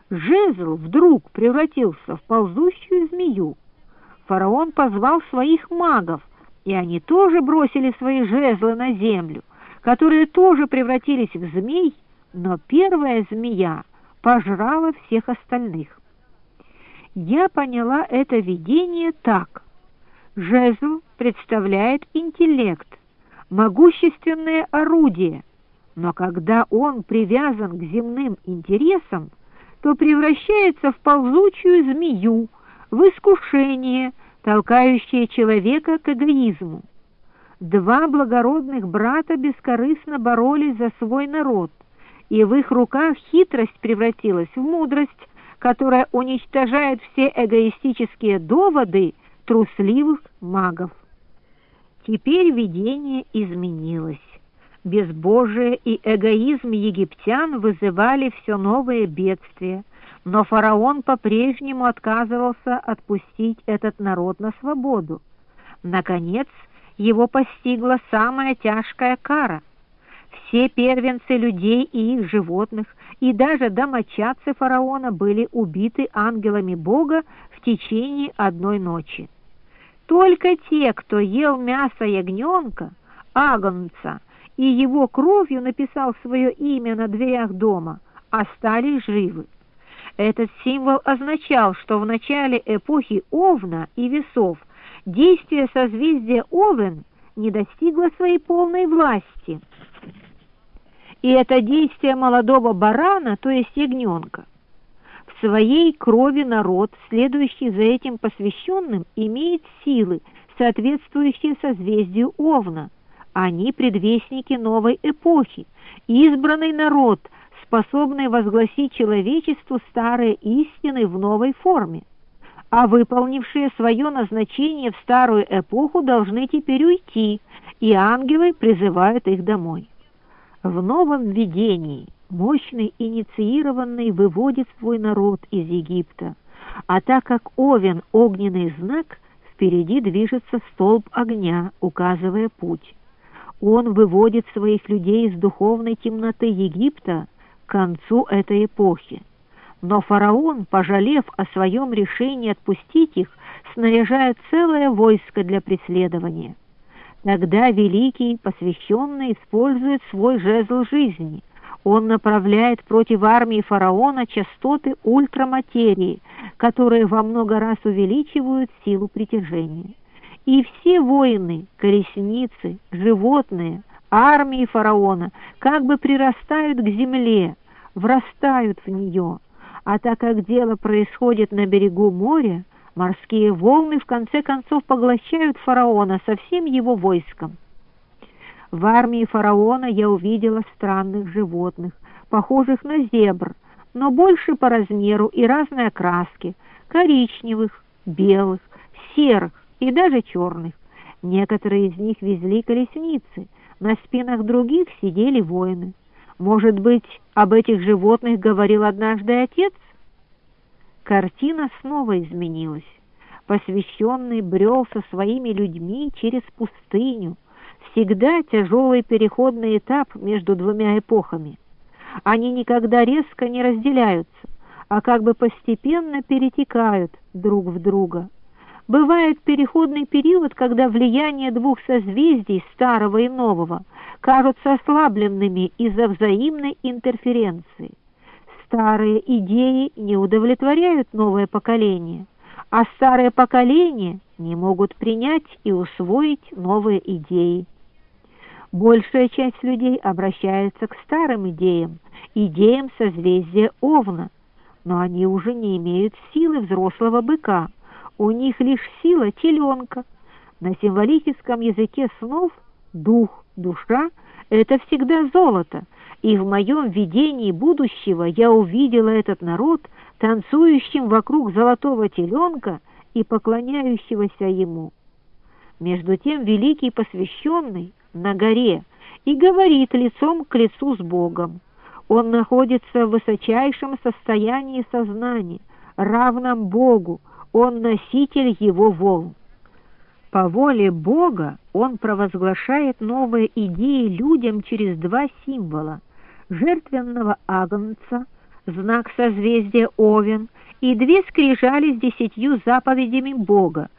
Жезл вдруг превратился в ползущую змею. Фараон позвал своих магов, и они тоже бросили свои жезлы на землю, которые тоже превратились в змей, но первая змея пожрала всех остальных. Я поняла это видение так. Жезл представляет интеллект, могущественное орудие, но когда он привязан к земным интересам, то превращается в ползучую змею, в искушение, толкающее человека к эгоизму. Два благородных брата бескорыстно боролись за свой народ, и в их руках хитрость превратилась в мудрость, которая уничтожает все эгоистические доводы трусливых магов. Теперь видение изменилось. Безбожие и эгоизм египтян вызывали все новые бедствия, но фараон по-прежнему отказывался отпустить этот народ на свободу. Наконец, его постигла самая тяжкая кара. Все первенцы людей и их животных, и даже домочадцы фараона были убиты ангелами Бога в течение одной ночи. Только те, кто ел мясо ягненка, агнца, и его кровью написал свое имя на дверях дома, остались живы. Этот символ означал, что в начале эпохи Овна и Весов действие созвездия Овен не достигло своей полной власти. И это действие молодого барана, то есть ягненка. В своей крови народ, следующий за этим посвященным, имеет силы, соответствующие созвездию Овна. Они предвестники новой эпохи, избранный народ, способный возгласить человечеству старые истины в новой форме. А выполнившие свое назначение в старую эпоху должны теперь уйти, и ангелы призывают их домой. В новом видении мощный инициированный выводит свой народ из Египта, а так как Овен — огненный знак, впереди движется столб огня, указывая путь. Он выводит своих людей из духовной темноты Египта к концу этой эпохи. Но фараон, пожалев о своем решении отпустить их, снаряжает целое войско для преследования. Тогда великий посвященный использует свой жезл жизни. Он направляет против армии фараона частоты ультраматерии, которые во много раз увеличивают силу притяжения. И все воины, колесницы, животные, армии фараона как бы прирастают к земле, врастают в нее. А так как дело происходит на берегу моря, морские волны в конце концов поглощают фараона со всем его войском. В армии фараона я увидела странных животных, похожих на зебр, но больше по размеру и разной окраски, коричневых, белых, серых и даже черных. Некоторые из них везли колесницы, на спинах других сидели воины. Может быть, об этих животных говорил однажды отец? Картина снова изменилась. Посвященный брел со своими людьми через пустыню, всегда тяжелый переходный этап между двумя эпохами. Они никогда резко не разделяются, а как бы постепенно перетекают друг в друга. Бывает переходный период, когда влияние двух созвездий, старого и нового, кажутся ослабленными из-за взаимной интерференции. Старые идеи не удовлетворяют новое поколение, а старое поколение не могут принять и усвоить новые идеи. Большая часть людей обращается к старым идеям, идеям созвездия Овна, но они уже не имеют силы взрослого быка, у них лишь сила теленка. На символическом языке снов дух, душа — это всегда золото, и в моем видении будущего я увидела этот народ танцующим вокруг золотого теленка и поклоняющегося ему. Между тем великий посвященный на горе и говорит лицом к лицу с Богом. Он находится в высочайшем состоянии сознания, равном Богу, он носитель его волн. По воле Бога он провозглашает новые идеи людям через два символа: жертвенного агнца, знак созвездия Овен, и 2 скрижали с 10 заповедями Бога,